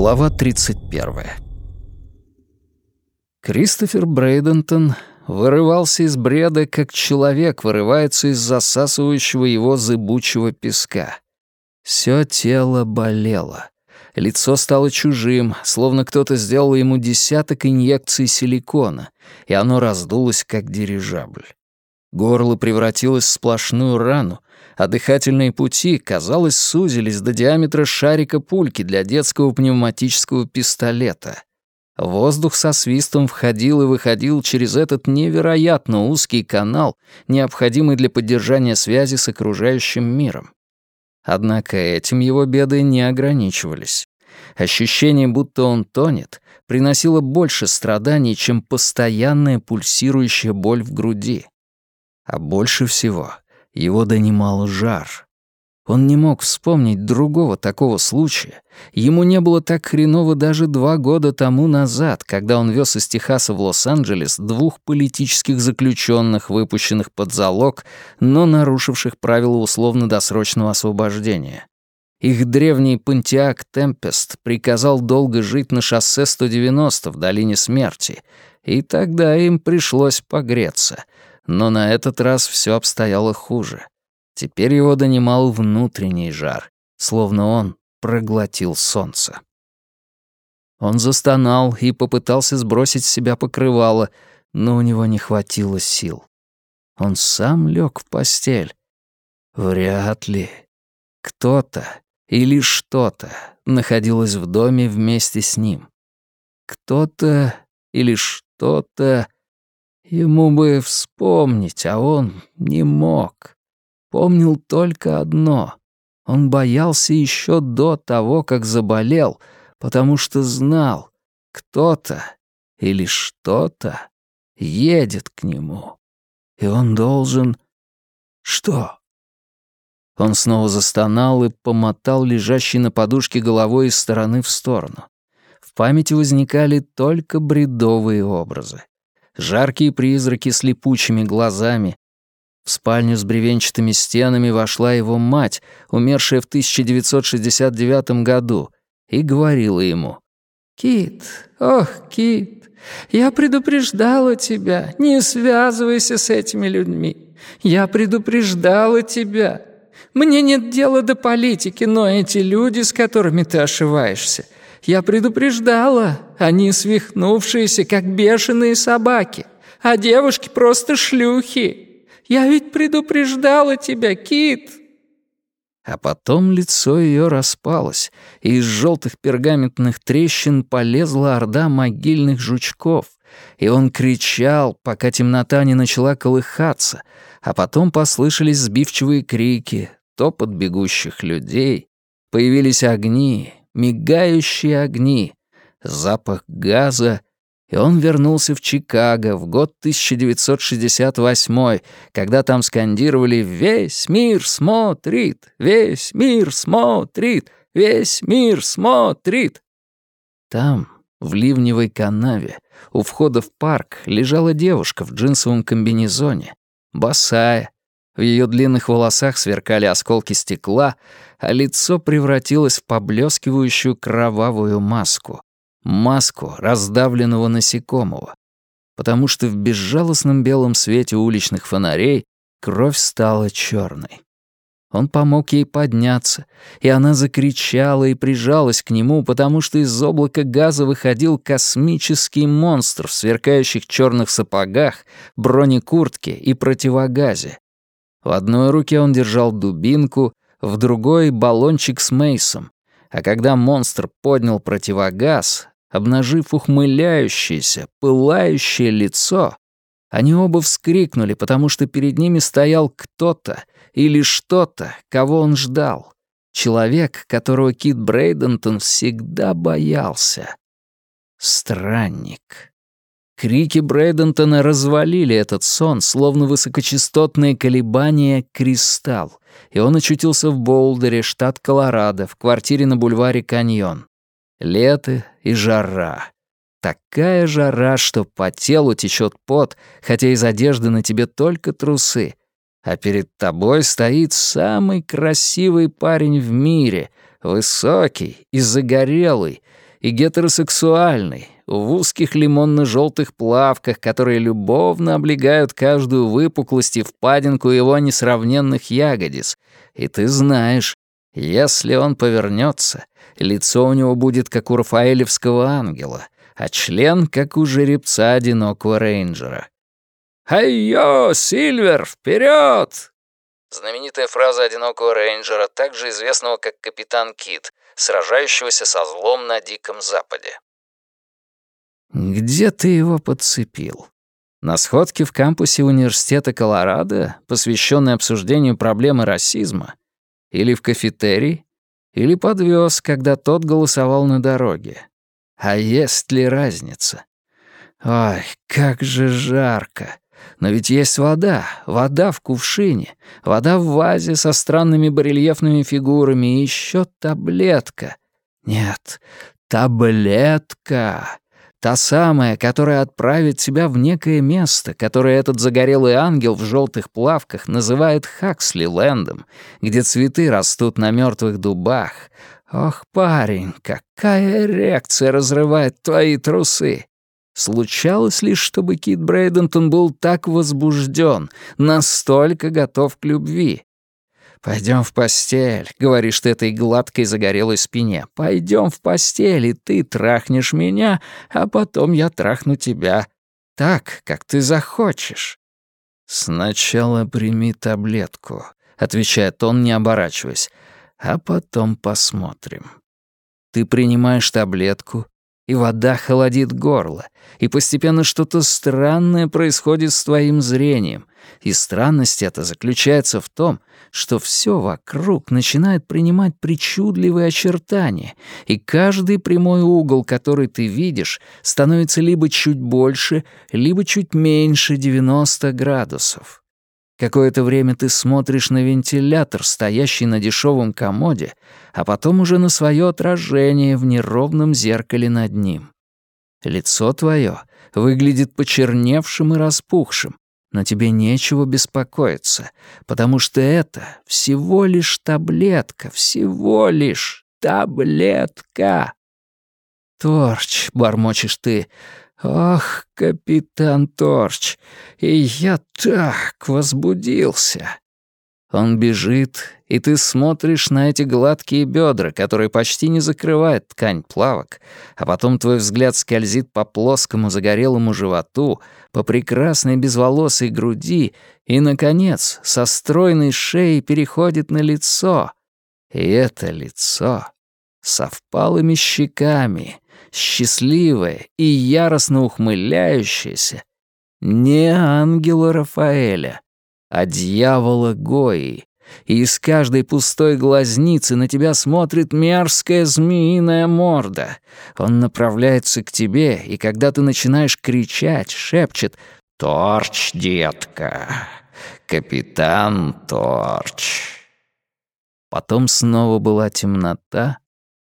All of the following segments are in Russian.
Глава 31. Кристофер Брейдентон вырывался из бреда, как человек вырывается из засасывающего его зыбучего песка. Всё тело болело. Лицо стало чужим, словно кто-то сделал ему десяток инъекций силикона, и оно раздулось, как дирижабль. Горло превратилось в сплошную рану, а дыхательные пути, казалось, сузились до диаметра шарика пульки для детского пневматического пистолета. Воздух со свистом входил и выходил через этот невероятно узкий канал, необходимый для поддержания связи с окружающим миром. Однако этим его беды не ограничивались. Ощущение, будто он тонет, приносило больше страданий, чем постоянная пульсирующая боль в груди. А больше всего его донимал жар. Он не мог вспомнить другого такого случая. Ему не было так хреново даже 2 года тому назад, когда он вез из Техаса в Лос-Анджелес 2 политических заключенных, выпущенных под залог, но нарушивших правила условно-досрочного освобождения. Их древний Понтиак Темпест приказал долго жить на шоссе 190 в Долине Смерти, и тогда им пришлось погреться. Но на этот раз все обстояло хуже. Теперь его донимал внутренний жар, словно он проглотил солнце. Он застонал и попытался сбросить с себя покрывало, но у него не хватило сил. Он сам лег в постель. Вряд ли. Кто-то или что-то находилось в доме вместе с ним. Кто-то или что-то... Ему бы вспомнить, а он не мог. Помнил только одно. Он боялся еще до того, как заболел, потому что знал, кто-то или что-то едет к нему. И он должен... Что? Он снова застонал и помотал лежащей на подушке головой из стороны в сторону. В памяти возникали только бредовые образы. Жаркие призраки с липучими глазами. В спальню с бревенчатыми стенами вошла его мать, умершая в 1969 году, и говорила ему: «Кит, ох, Кит, я предупреждала тебя, не связывайся с этими людьми. Я предупреждала тебя. Мне нет дела до политики, но эти люди, с которыми ты ошиваешься, я предупреждала, они свихнувшиеся, как бешеные собаки, а девушки просто шлюхи. Я ведь предупреждала тебя, Кит!» А потом лицо ее распалось, и из желтых пергаментных трещин полезла орда могильных жучков, и он кричал, пока темнота не начала колыхаться, а потом послышались сбивчивые крики, топот бегущих людей, появились огни, мигающие огни, запах газа, и он вернулся в Чикаго в год 1968, когда там скандировали «Весь мир смотрит! Весь мир смотрит! Весь мир смотрит!». Там, в ливневой канаве, у входа в парк, лежала девушка в джинсовом комбинезоне, босая. В ее длинных волосах сверкали осколки стекла, а лицо превратилось в поблескивающую кровавую маску. Маску раздавленного насекомого. Потому что в безжалостном белом свете уличных фонарей кровь стала черной. Он помог ей подняться, и она закричала и прижалась к нему, потому что из облака газа выходил космический монстр в сверкающих черных сапогах, бронекуртке и противогазе. В одной руке он держал дубинку, в другой — баллончик с мейсом, а когда монстр поднял противогаз, обнажив ухмыляющееся, пылающее лицо, они оба вскрикнули, потому что перед ними стоял кто-то или что-то, кого он ждал. Человек, которого Кит Брейдентон всегда боялся. Странник. Крики Брейдентона развалили этот сон, словно высокочастотные колебания «Кристалл», и он очутился в Боулдере, штат Колорадо, в квартире на бульваре Каньон. Лето и жара. Такая жара, что по телу течет пот, хотя из одежды на тебе только трусы. А перед тобой стоит самый красивый парень в мире, высокий и загорелый, и гетеросексуальный, в узких лимонно-желтых плавках, которые любовно облегают каждую выпуклость и впадинку его несравненных ягодиц. И ты знаешь, если он повернется, лицо у него будет как у рафаэлевского ангела, а член как у жеребца одинокого рейнджера. «Ай-йо, Сильвер, вперед!» Знаменитая фраза одинокого рейнджера, также известного как Капитан Кид, сражающегося со злом на Диком Западе. Где ты его подцепил? На сходке в кампусе университета Колорадо, посвященной обсуждению проблемы расизма? Или в кафетерии? Или подвез, когда тот голосовал на дороге? А есть ли разница? Ой, как же жарко! Но ведь есть вода в кувшине, вода в вазе со странными барельефными фигурами и еще таблетка. Нет, таблетка. Та самая, которая отправит тебя в некое место, которое этот загорелый ангел в желтых плавках называет Хаксли-лендом, где цветы растут на мертвых дубах. Ох, парень, какая эрекция разрывает твои трусы! Случалось ли, чтобы Кит Брейдентон был так возбужден, настолько готов к любви? «Пойдем в постель», — говоришь ты этой гладкой загорелой спине. «Пойдем в постель, и ты трахнешь меня, а потом я трахну тебя. Так, как ты захочешь». «Сначала прими таблетку», — отвечает он, не оборачиваясь, «а потом посмотрим». Ты принимаешь таблетку, и вода холодит горло, и постепенно что-то странное происходит с твоим зрением. И странность эта заключается в том, что все вокруг начинает принимать причудливые очертания, и каждый прямой угол, который ты видишь, становится либо чуть больше, либо чуть меньше 90 градусов. Какое-то время ты смотришь на вентилятор, стоящий на дешевом комоде, а потом уже на свое отражение в неровном зеркале над ним. Лицо твое выглядит почерневшим и распухшим, но тебе нечего беспокоиться, потому что это всего лишь таблетка, всего лишь таблетка. «Торч», — бормочешь ты, — «ох, капитан Торч, и я так возбудился». Он бежит, и ты смотришь на эти гладкие бедра, которые почти не закрывают ткань плавок, а потом твой взгляд скользит по плоскому загорелому животу, по прекрасной безволосой груди и, наконец, со стройной шеей переходит на лицо. И это лицо со впалыми щеками, счастливое и яростно ухмыляющееся, не ангела Рафаэля, а дьявола Гои, и из каждой пустой глазницы на тебя смотрит мерзкая змеиная морда. Он направляется к тебе, и когда ты начинаешь кричать, шепчет «Торч, детка! Капитан Торч!». Потом снова была темнота,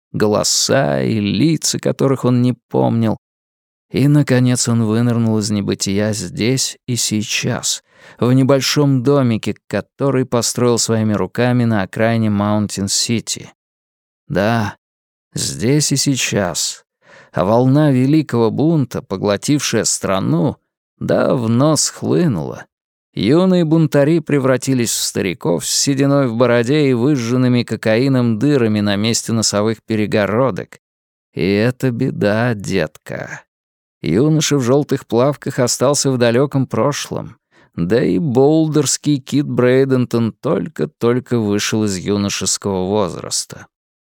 голоса и лица, которых он не помнил. И, наконец, он вынырнул из небытия здесь и сейчас, в небольшом домике, который построил своими руками на окраине Маунтин-Сити. Да, здесь и сейчас. А волна великого бунта, поглотившая страну, давно схлынула. Юные бунтари превратились в стариков с сединой в бороде и выжженными кокаином дырами на месте носовых перегородок. И это беда, детка. Юноша в желтых плавках остался в далеком прошлом. Да и болдерский Кит Брейдентон только-только вышел из юношеского возраста.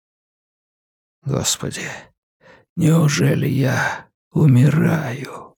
Господи, неужели я умираю?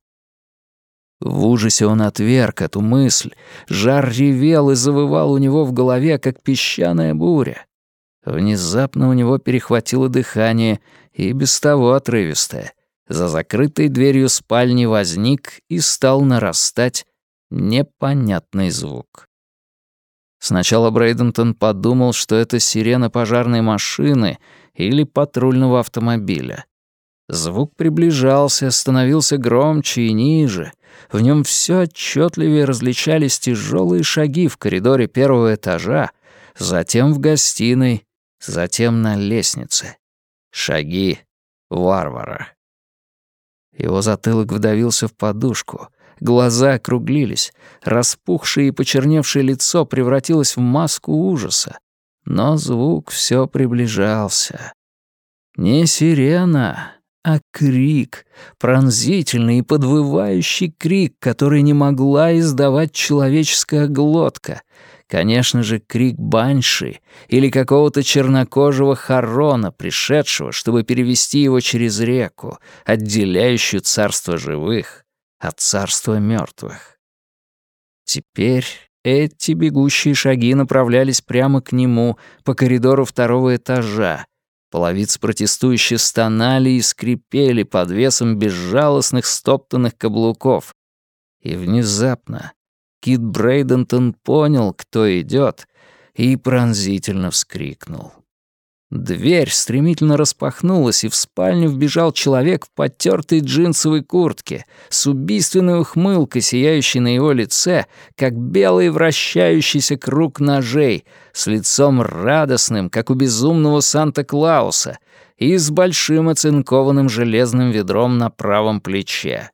В ужасе он отверг эту мысль. Жар ревел и завывал у него в голове, как песчаная буря. Внезапно у него перехватило дыхание, и без того отрывистое. За закрытой дверью спальни возник и стал нарастать непонятный звук. Сначала Брейдентон подумал, что это сирена пожарной машины или патрульного автомобиля. Звук приближался, становился громче и ниже. В нем все отчетливее различались тяжелые шаги в коридоре первого этажа, затем в гостиной, затем на лестнице. Шаги варвара. Его затылок вдавился в подушку, глаза округлились, распухшее и почерневшее лицо превратилось в маску ужаса. Но звук все приближался. Не сирена, а крик, пронзительный и подвывающий крик, который не могла издавать человеческая глотка. Конечно же, крик банши или какого-то чернокожего харона, пришедшего, чтобы перевести его через реку, отделяющую царство живых от царства мертвых. Теперь эти бегущие шаги направлялись прямо к нему по коридору второго этажа. Половицы протестующие стонали и скрипели под весом безжалостных стоптанных каблуков. И внезапно Кит Брейдентон понял, кто идет, и пронзительно вскрикнул. Дверь стремительно распахнулась, и в спальню вбежал человек в потертой джинсовой куртке, с убийственной ухмылкой, сияющей на его лице, как белый вращающийся круг ножей, с лицом радостным, как у безумного Санта-Клауса, и с большим оцинкованным железным ведром на правом плече.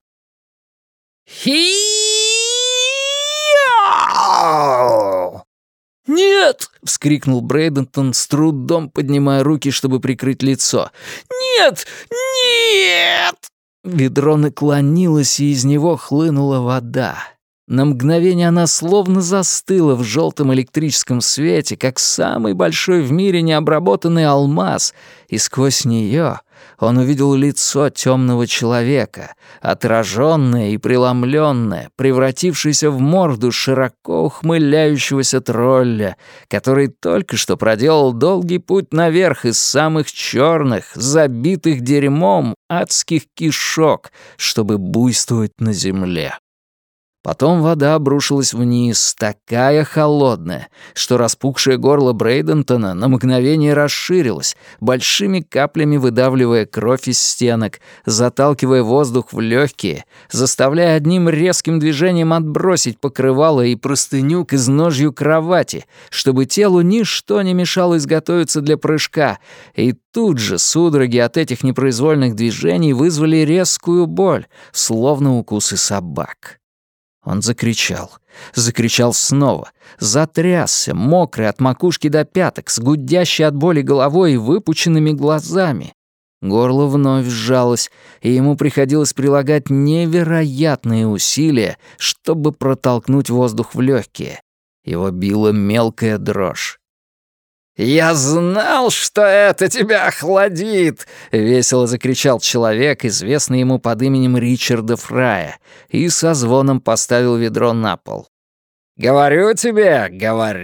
«Нет!» — вскрикнул Брейдентон, с трудом поднимая руки, чтобы прикрыть лицо. «Нет! Нет!» Ведро наклонилось, и из него хлынула вода. На мгновение она словно застыла в желтом электрическом свете, как самый большой в мире необработанный алмаз, и сквозь нее он увидел лицо темного человека, отраженное и преломленное, превратившееся в морду широко ухмыляющегося тролля, который только что проделал долгий путь наверх из самых черных, забитых дерьмом адских кишок, чтобы буйствовать на земле. Потом вода обрушилась вниз, такая холодная, что распухшее горло Брейдентона на мгновение расширилось, большими каплями выдавливая кровь из стенок, заталкивая воздух в легкие, заставляя одним резким движением отбросить покрывало и простыню к изножью кровати, чтобы телу ничто не мешало изготовиться для прыжка, и тут же судороги от этих непроизвольных движений вызвали резкую боль, словно укусы собак. Он закричал снова, затрясся, мокрый от макушки до пяток, с гудящей от боли головой и выпученными глазами. Горло вновь сжалось, и ему приходилось прилагать невероятные усилия, чтобы протолкнуть воздух в легкие. Его била мелкая дрожь. «Я знал, что это тебя охладит!» — весело закричал человек, известный ему под именем Ричарда Фрая, и со звоном поставил ведро на пол. говорю тебе,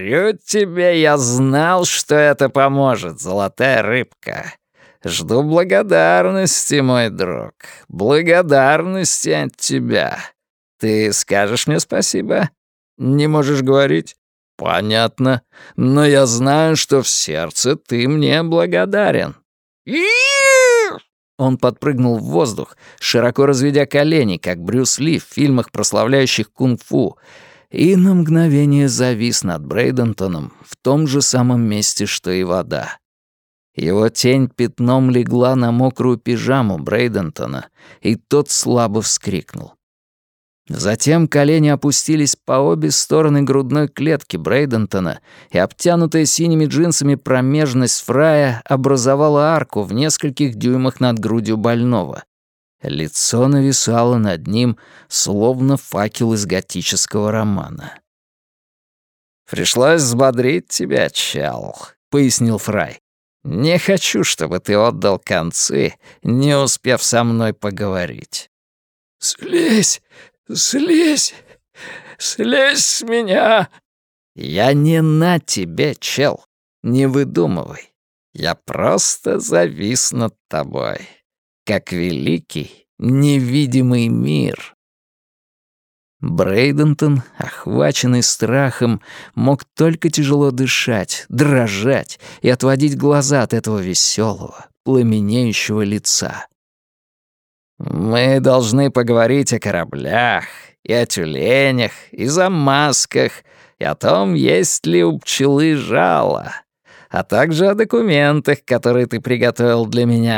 я знал, что это поможет, золотая рыбка. Жду благодарности, мой друг, благодарности от тебя. Ты скажешь мне спасибо? Не можешь говорить? «Понятно, но я знаю, что в сердце ты мне благодарен». Он подпрыгнул в воздух, широко разведя колени, как Брюс Ли в фильмах, прославляющих кунг-фу, и на мгновение завис над Брейдентоном в том же самом месте, что и вода. Его тень пятном легла на мокрую пижаму Брейдентона, и тот слабо вскрикнул. Затем колени опустились по обе стороны грудной клетки Брейдентона, и обтянутая синими джинсами промежность Фрая образовала арку в нескольких дюймах над грудью больного. Лицо нависало над ним, словно факел из готического романа. «Пришлось взбодрить тебя, чел», — пояснил Фрай. «Не хочу, чтобы ты отдал концы, не успев со мной поговорить». «Слезь! Слезь с меня!» «Я не на тебе, чел. Не выдумывай. Я просто завис над тобой, как великий невидимый мир». Брейдентон, охваченный страхом, мог только тяжело дышать, дрожать и отводить глаза от этого веселого, пламенеющего лица. «Мы должны поговорить о кораблях, и о тюленях, и замазках, и о том, есть ли у пчелы жало, а также о документах, которые ты приготовил для меня,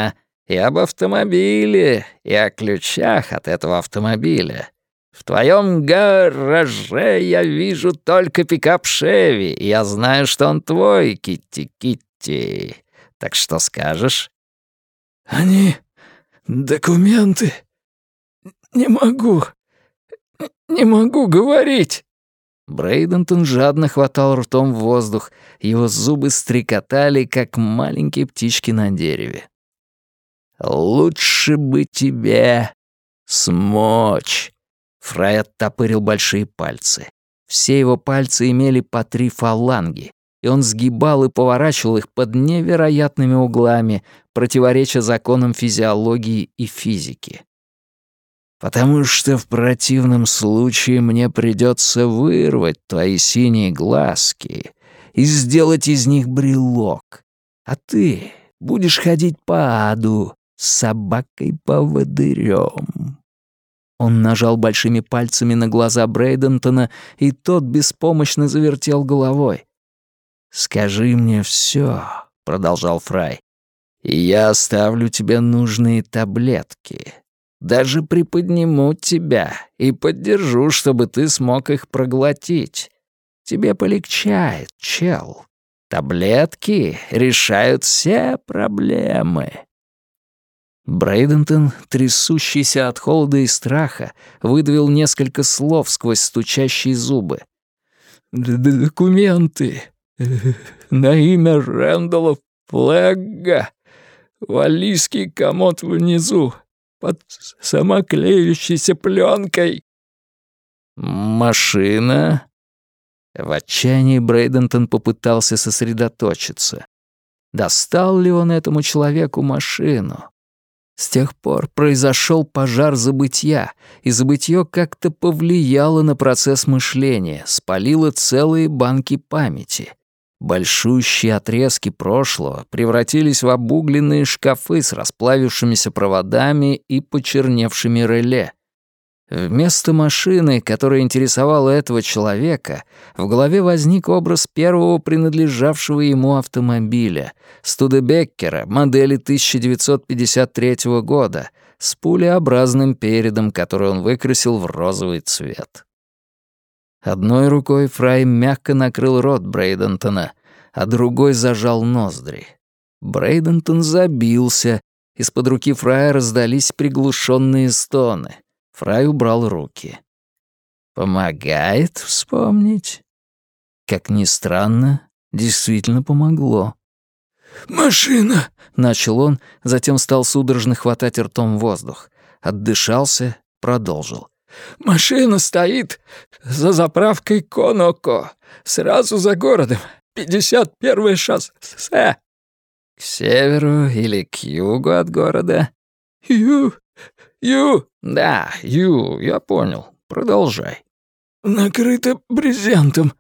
и об автомобиле, и о ключах от этого автомобиля. В твоем гараже я вижу только пикап Шеви, и я знаю, что он твой, Китти-Китти. Так что скажешь?» «Они... документы... Не могу... не могу говорить!» Брейдентон жадно хватал ртом воздух, его зубы стрекотали, как маленькие птички на дереве. «Лучше бы тебе смочь!» Фрай оттопырил большие пальцы. Все его пальцы имели по 3 фаланги, и он сгибал и поворачивал их под невероятными углами, противореча законам физиологии и физики. «Потому что в противном случае мне придется вырвать твои синие глазки и сделать из них брелок, а ты будешь ходить по аду с собакой-поводырем». Он нажал большими пальцами на глаза Брейдентона, и тот беспомощно завертел головой. «Скажи мне всё», — продолжал Фрай, — «и я оставлю тебе нужные таблетки. Даже приподниму тебя и поддержу, чтобы ты смог их проглотить. Тебе полегчает, чел. Таблетки решают все проблемы». Брейдентон, трясущийся от холода и страха, выдавил несколько слов сквозь стучащие зубы. «Документы на имя Рэндалла Флэгга. Валлийский комод внизу, под самоклеющейся пленкой». «Машина?» В отчаянии Брейдентон попытался сосредоточиться. Достал ли он этому человеку машину? С тех пор произошел пожар забытья, и забытье как-то повлияло на процесс мышления, спалило целые банки памяти. Большущие отрезки прошлого превратились в обугленные шкафы с расплавившимися проводами и почерневшими реле. Вместо машины, которая интересовала этого человека, в голове возник образ первого принадлежавшего ему автомобиля, Студебеккера модели 1953 года, с пулеобразным передом, который он выкрасил в розовый цвет. Одной рукой Фрай мягко накрыл рот Брейдентона, а другой зажал ноздри. Брейдентон забился, из-под руки Фрая раздались приглушенные стоны. Фрай убрал руки. «Помогает вспомнить?» Как ни странно, действительно помогло. «Машина!» — начал он, затем стал судорожно хватать ртом воздух. Отдышался, продолжил. «Машина стоит за заправкой Коноко, сразу за городом, 51-е шоссе». «К северу или к югу от города?» «Ю... «Да, я понял. Продолжай». накрыто брезентом.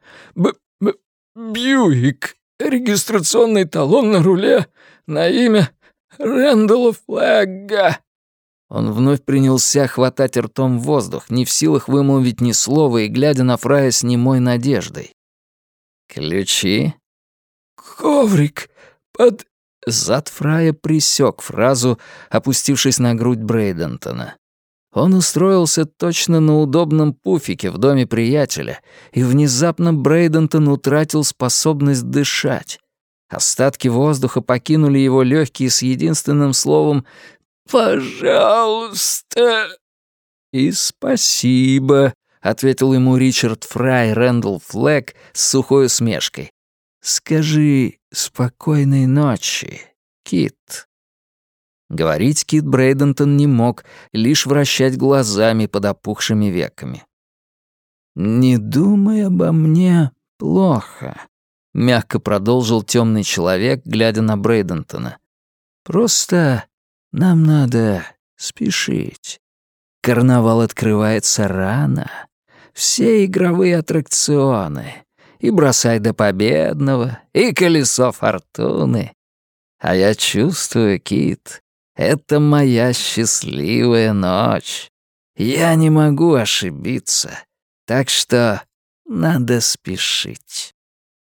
Бьюик. Регистрационный талон на руле на имя Рэндалла Флэгга». Он вновь принялся хватать ртом воздух, не в силах вымолвить ни слова и глядя на Фрая с немой надеждой. «Ключи?» «Коврик под...» Зад Фрая присек фразу, опустившись на грудь Брейдентона. Он устроился точно на удобном пуфике в доме приятеля, и внезапно Брейдентон утратил способность дышать. Остатки воздуха покинули его легкие с единственным словом «Пожалуйста». «И спасибо», — ответил ему Ричард Фрай Рэндалл Флэг с сухой усмешкой. «Скажи спокойной ночи, Кит». Говорить Кит Брейдентон не мог, лишь вращать глазами под опухшими веками. «Не думай обо мне плохо», — мягко продолжил темный человек, глядя на Брейдентона. «Просто нам надо спешить. Карнавал открывается рано. Все игровые аттракционы. И бросай до победного, и колесо фортуны. А я чувствую, Кит, это моя счастливая ночь. Я не могу ошибиться, так что надо спешить».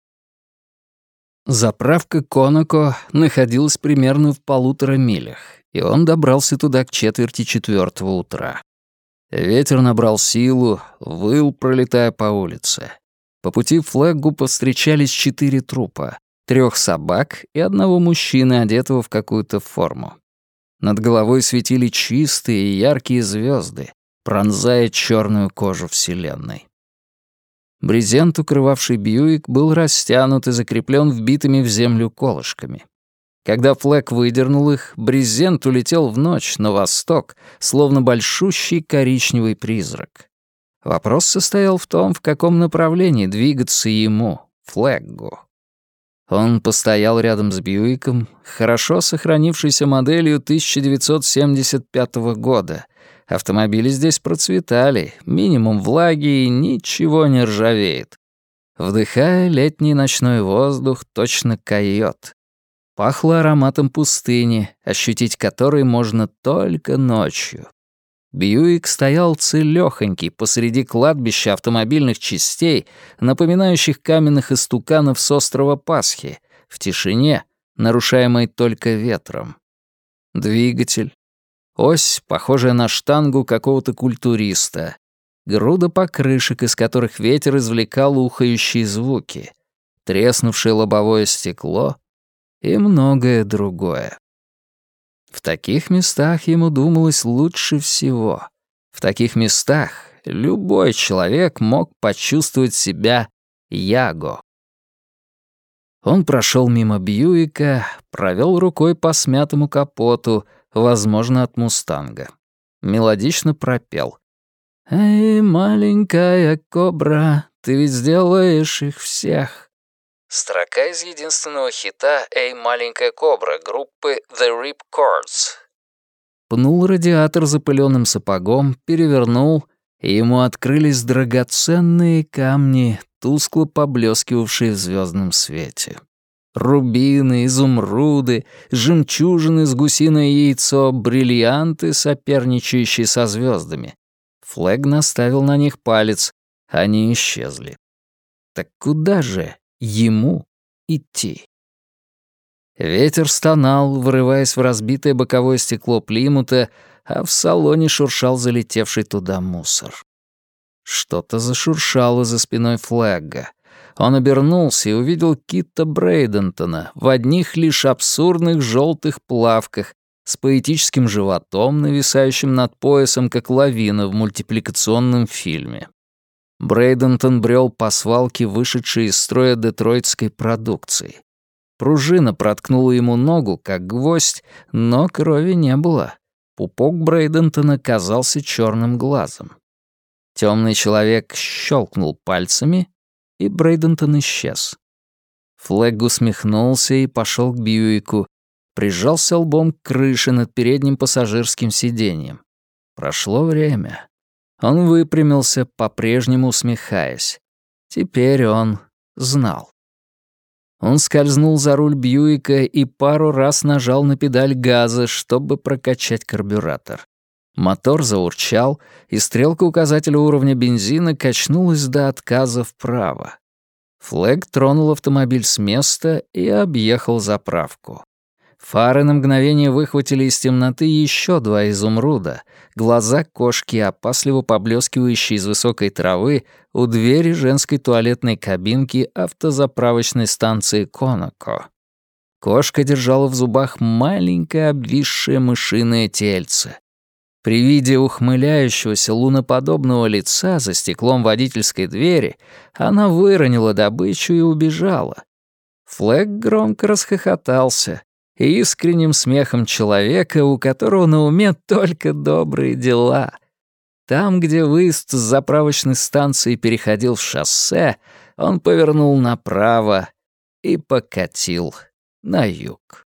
Заправка Коноко находилась примерно в 1,5 милях, и он добрался туда к 3:45 утра. Ветер набрал силу, выл, пролетая по улице. По пути в Флэггу повстречались 4 трупа, 3 собак и 1 мужчины, одетого в какую-то форму. Над головой светили чистые и яркие звезды, пронзая черную кожу Вселенной. Брезент, укрывавший Бьюик, был растянут и закреплен вбитыми в землю колышками. Когда Флэг выдернул их, брезент улетел в ночь, на восток, словно большущий коричневый призрак. Вопрос состоял в том, в каком направлении двигаться ему, Флэггу. Он постоял рядом с Бьюиком, хорошо сохранившейся моделью 1975 года. Автомобили здесь процветали, минимум влаги и ничего не ржавеет. Вдыхая летний ночной воздух, точно койот. Пахло ароматом пустыни, ощутить который можно только ночью. Бьюик стоял целёхонький посреди кладбища автомобильных частей, напоминающих каменных истуканов с острова Пасхи, в тишине, нарушаемой только ветром. Двигатель. Ось, похожая на штангу какого-то культуриста. Груда покрышек, из которых ветер извлекал ухающие звуки. Треснувшее лобовое стекло и многое другое. В таких местах ему думалось лучше всего. В таких местах любой человек мог почувствовать себя Яго. Он прошел мимо Бьюика, провел рукой по смятому капоту, возможно, от «Мустанга». Мелодично пропел. «Эй, маленькая кобра, ты ведь сделаешь их всех». Строка из единственного хита «Эй, маленькая кобра» группы The Rip Chords. Пнул радиатор запыленным сапогом, перевернул, и ему открылись драгоценные камни, тускло поблескивавшие в звездном свете. Рубины, изумруды, жемчужины с гусиное яйцо, бриллианты, соперничающие со звездами. Флэг наставил на них палец, они исчезли. Так куда же ему идти? Ветер стонал, врываясь в разбитое боковое стекло Плимута, а в салоне шуршал залетевший туда мусор. Что-то зашуршало за спиной Флэгга. Он обернулся и увидел Кита Брейдентона в одних лишь абсурдных желтых плавках с поэтическим животом, нависающим над поясом, как лавина в мультипликационном фильме. Брейдентон брел по свалке, вышедшей из строя детройтской продукции. Пружина проткнула ему ногу, как гвоздь, но крови не было. Пупок Брейдентона казался черным глазом. Темный человек щелкнул пальцами, и Брейдентон исчез. Флэг усмехнулся и пошел к Бьюику, прижался лбом к крыше над передним пассажирским сиденьем. Прошло время. Он выпрямился, по-прежнему усмехаясь. Теперь он знал. Он скользнул за руль Бьюика и пару раз нажал на педаль газа, чтобы прокачать карбюратор. Мотор заурчал, и стрелка указателя уровня бензина качнулась до отказа вправо. Флэг тронул автомобиль с места и объехал заправку. Фары на мгновение выхватили из темноты еще 2 изумруда, глаза кошки, опасливо поблескивающие из высокой травы у двери женской туалетной кабинки автозаправочной станции «Конако». Кошка держала в зубах маленькое обвисшее мышиное тельце. При виде ухмыляющегося луноподобного лица за стеклом водительской двери она выронила добычу и убежала. Флэг громко расхохотался, искренним смехом человека, у которого на уме только добрые дела. Там, где выезд с заправочной станции переходил в шоссе, он повернул направо и покатил на юг.